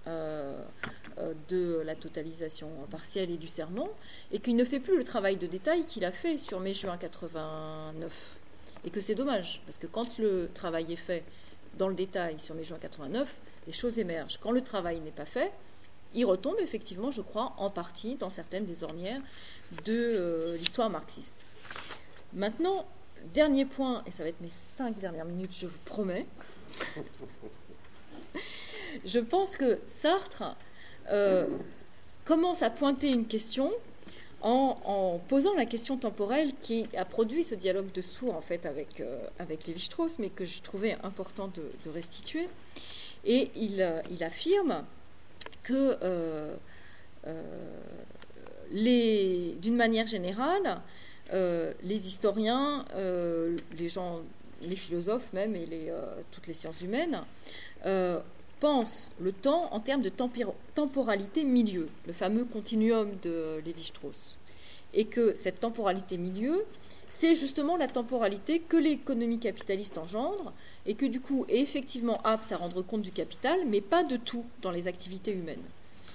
euh, euh, de la totalisation partielle et du serment, et qu'il ne fait plus le travail de détail qu'il a fait sur mai-juin quatre-vingt-neuf. Et que c'est dommage, parce que quand le travail est fait dans le détail sur mai-juin quatre-vingt-neuf, les choses émergent. Quand le travail n'est pas fait, il retombe effectivement, je crois, en partie dans certaines des ornières de euh, l'histoire marxiste. Maintenant, dernier point, et ça va être mes cinq dernières minutes, je vous promets. Je pense que Sartre euh, commence à pointer une question en, en posant la question temporelle qui a produit ce dialogue de sourds en fait avec, euh, avec Lévi-Strauss, mais que je trouvais important de, de restituer. Et il, euh, il affirme que, euh, euh, les, d'une manière générale, euh, les historiens, euh, les gens, les philosophes même, et les, euh, toutes les sciences humaines, euh, pensent le temps en termes de tempir- temporalité milieu, le fameux continuum de Lévi-Strauss. Et que cette temporalité milieu, c'est justement la temporalité que l'économie capitaliste engendre, et que du coup est effectivement apte à rendre compte du capital, mais pas de tout dans les activités humaines.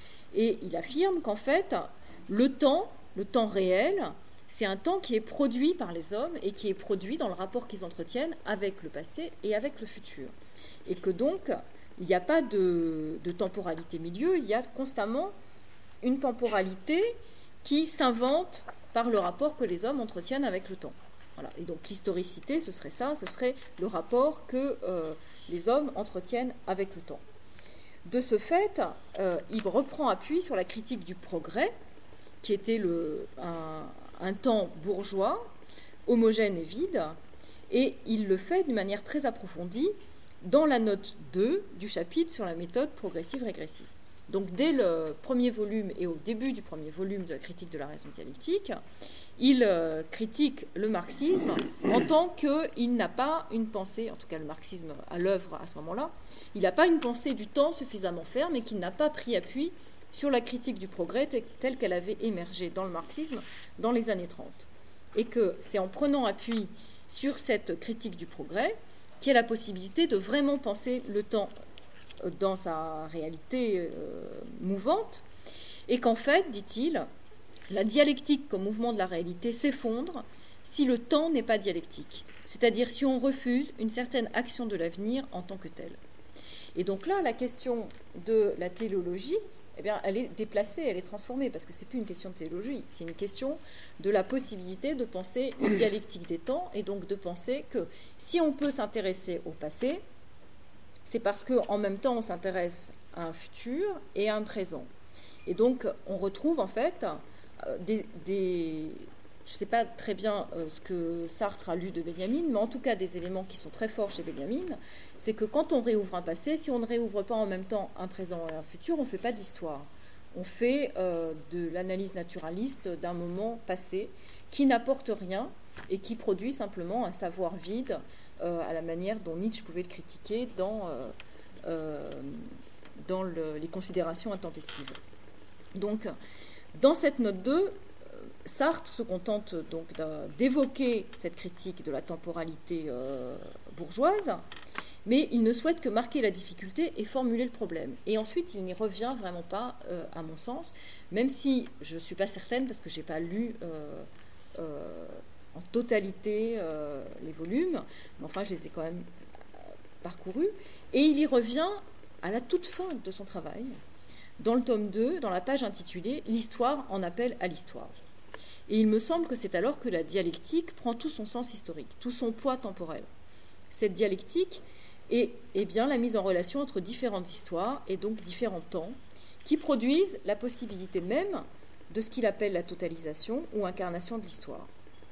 Et il affirme qu'en fait, le temps, le temps réel, c'est un temps qui est produit par les hommes et qui est produit dans le rapport qu'ils entretiennent avec le passé et avec le futur. Et que donc, il n'y a pas de, de temporalité milieu, il y a constamment une temporalité qui s'invente par le rapport que les hommes entretiennent avec le temps. Voilà. Et donc l'historicité, ce serait ça, ce serait le rapport que euh, les hommes entretiennent avec le temps. De ce fait, euh, il reprend appui sur la critique du progrès, qui était le, un, un temps bourgeois, homogène et vide, et il le fait d'une manière très approfondie dans la note deux du chapitre sur la méthode progressive-régressive. Donc dès le premier volume et au début du premier volume de la critique de la raison dialectique, il euh, critique le marxisme en tant qu'il n'a pas une pensée, en tout cas le marxisme à l'œuvre à ce moment-là, il n'a pas une pensée du temps suffisamment ferme et qu'il n'a pas pris appui sur la critique du progrès telle qu'elle avait émergé dans le marxisme dans les années trente. Et que c'est en prenant appui sur cette critique du progrès qu'il y a la possibilité de vraiment penser le temps dans sa réalité euh, mouvante, et qu'en fait, dit-il, la dialectique comme mouvement de la réalité s'effondre si le temps n'est pas dialectique, c'est-à-dire si on refuse une certaine action de l'avenir en tant que telle. Et donc là, la question de la téléologie, eh bien, elle est déplacée, elle est transformée, parce que ce n'est plus une question de téléologie, c'est une question de la possibilité de penser une dialectique des temps, et donc de penser que si on peut s'intéresser au passé, c'est parce qu'en même temps, on s'intéresse à un futur et à un présent. Et donc, on retrouve en fait des... des je ne sais pas très bien euh, ce que Sartre a lu de Benjamin, mais en tout cas des éléments qui sont très forts chez Benjamin, c'est que quand on réouvre un passé, si on ne réouvre pas en même temps un présent et un futur, on ne fait pas d'histoire. On fait euh, de l'analyse naturaliste d'un moment passé qui n'apporte rien et qui produit simplement un savoir vide, euh, à la manière dont Nietzsche pouvait le critiquer dans, euh, euh, dans le, les considérations intempestives. Donc, dans cette note deux, Sartre se contente donc d'évoquer cette critique de la temporalité euh, bourgeoise, mais il ne souhaite que marquer la difficulté et formuler le problème. Et ensuite, il n'y revient vraiment pas, euh, à mon sens, même si je ne suis pas certaine, parce que je n'ai pas lu euh, euh, en totalité euh, les volumes, mais enfin, je les ai quand même euh, parcourus. Et il y revient à la toute fin de son travail, dans le tome deux, dans la page intitulée « L'histoire en appelle à l'histoire ». Et il me semble que c'est alors que la dialectique prend tout son sens historique, tout son poids temporel. Cette dialectique est, est bien la mise en relation entre différentes histoires et donc différents temps qui produisent la possibilité même de ce qu'il appelle la totalisation ou incarnation de l'histoire.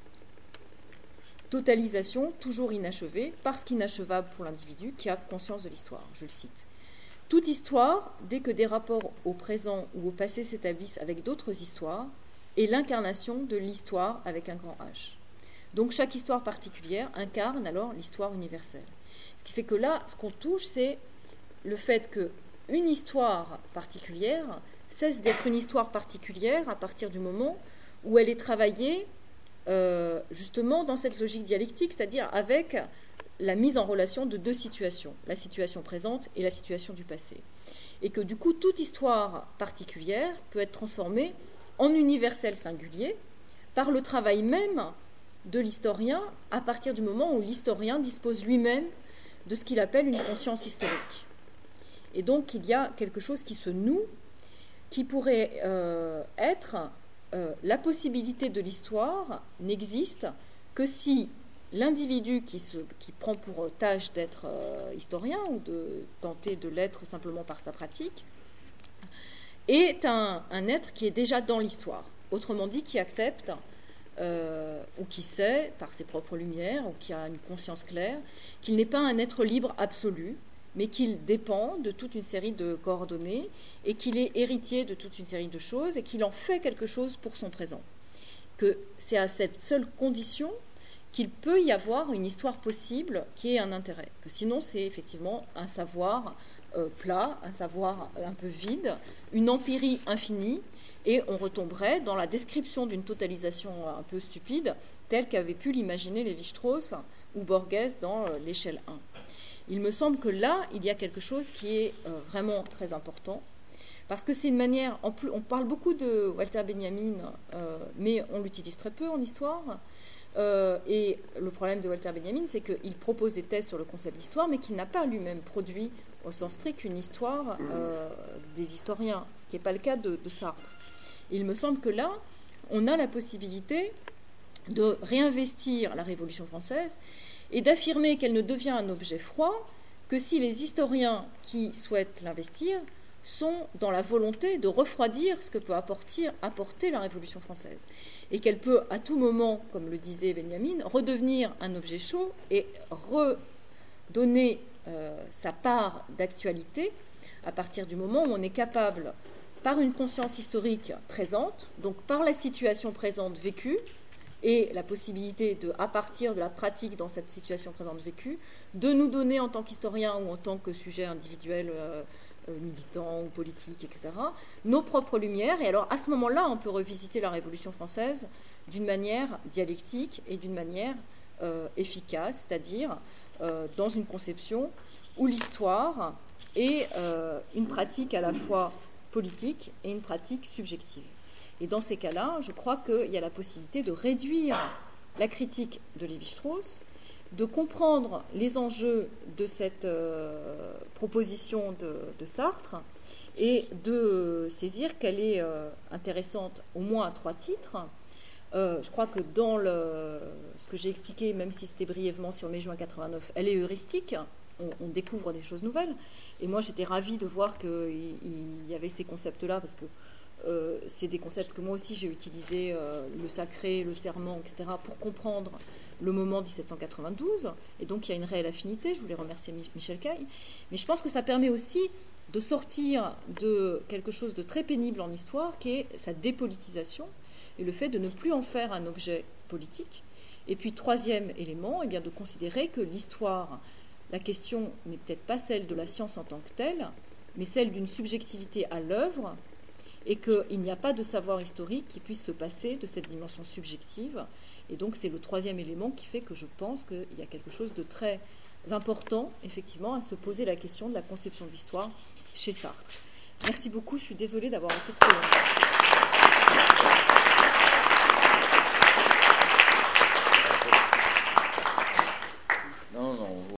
Totalisation toujours inachevée parce qu'inachevable pour l'individu qui a conscience de l'histoire, je le cite. Toute histoire, dès que des rapports au présent ou au passé s'établissent avec d'autres histoires, est l'incarnation de l'histoire avec un grand H. Donc chaque histoire particulière incarne alors l'histoire universelle. Ce qui fait que là, ce qu'on touche, c'est le fait qu'une histoire particulière cesse d'être une histoire particulière à partir du moment où elle est travaillée euh, justement dans cette logique dialectique, c'est-à-dire avec la mise en relation de deux situations, la situation présente et la situation du passé. et que du coup, toute histoire particulière peut être transformée en universel singulier par le travail même de l'historien à partir du moment où l'historien dispose lui-même de ce qu'il appelle une conscience historique. Et donc, il y a quelque chose qui se noue, qui pourrait euh, être euh, la possibilité de l'histoire n'existe que si l'individu qui, se, qui prend pour tâche d'être euh, historien ou de tenter de l'être simplement par sa pratique est un, un être qui est déjà dans l'histoire. Autrement dit, qui accepte euh, ou qui sait par ses propres lumières ou qui a une conscience claire qu'il n'est pas un être libre absolu, mais qu'il dépend de toute une série de coordonnées et qu'il est héritier de toute une série de choses et qu'il en fait quelque chose pour son présent. Que c'est à cette seule condition qu'il peut y avoir une histoire possible qui ait un intérêt. Que sinon, c'est effectivement un savoir euh, plat, un savoir un peu vide, une empirie infinie, et on retomberait dans la description d'une totalisation un peu stupide, telle qu'avaient pu l'imaginer Lévi-Strauss ou Borges dans euh, l'échelle un. Il me semble que là, il y a quelque chose qui est euh, vraiment très important, parce que c'est une manière, en plus, on parle beaucoup de Walter Benjamin, euh, mais on l'utilise très peu en histoire, euh, et le problème de Walter Benjamin, c'est qu'il propose des thèses sur le concept d'histoire, mais qu'il n'a pas lui-même produit, au sens strict, une histoire euh, des historiens, ce qui n'est pas le cas de, de Sartre. Et il me semble que là, on a la possibilité de réinvestir la Révolution française et d'affirmer qu'elle ne devient un objet froid que si les historiens qui souhaitent l'investir sont dans la volonté de refroidir ce que peut apporter, apporter la Révolution française. Et qu'elle peut, à tout moment, comme le disait Benjamin, redevenir un objet chaud et redonner euh, sa part d'actualité à partir du moment où on est capable, par une conscience historique présente, donc par la situation présente vécue, et la possibilité, de, à partir de la pratique dans cette situation présente vécue, de nous donner en tant qu'historien ou en tant que sujet individuel, euh, militant ou politique, et cetera, nos propres lumières. Et alors, à ce moment-là, on peut revisiter la Révolution française d'une manière dialectique et d'une manière euh, efficace, c'est-à-dire euh, dans une conception où l'histoire est euh, une pratique à la fois politique et une pratique subjective. Et dans ces cas-là, je crois qu'il y a la possibilité de réduire la critique de Lévi-Strauss, de comprendre les enjeux de cette euh, proposition de, de Sartre et de saisir qu'elle est euh, intéressante au moins à trois titres. Euh, je crois que dans le, ce que j'ai expliqué, même si c'était brièvement sur mai juin quatre-vingt-neuf, elle est heuristique, on, on découvre des choses nouvelles. Et moi, j'étais ravie de voir qu'il il y avait ces concepts-là, parce que Euh, c'est des concepts que moi aussi j'ai utilisés, euh, le sacré, le serment, et cetera, pour comprendre le moment dix-sept cent quatre-vingt-douze. Et donc il y a une réelle affinité. Je voulais remercier Michel Caille. Mais je pense que ça permet aussi de sortir de quelque chose de très pénible en histoire, qui est sa dépolitisation et le fait de ne plus en faire un objet politique. Et puis, troisième élément, eh bien, de considérer que l'histoire, la question n'est peut-être pas celle de la science en tant que telle, mais celle d'une subjectivité à l'œuvre, et qu'il n'y a pas de savoir historique qui puisse se passer de cette dimension subjective. Et donc, c'est le troisième élément qui fait que je pense qu'il y a quelque chose de très important, effectivement, à se poser la question de la conception de l'histoire chez Sartre. Merci beaucoup, je suis désolée d'avoir été trop longue.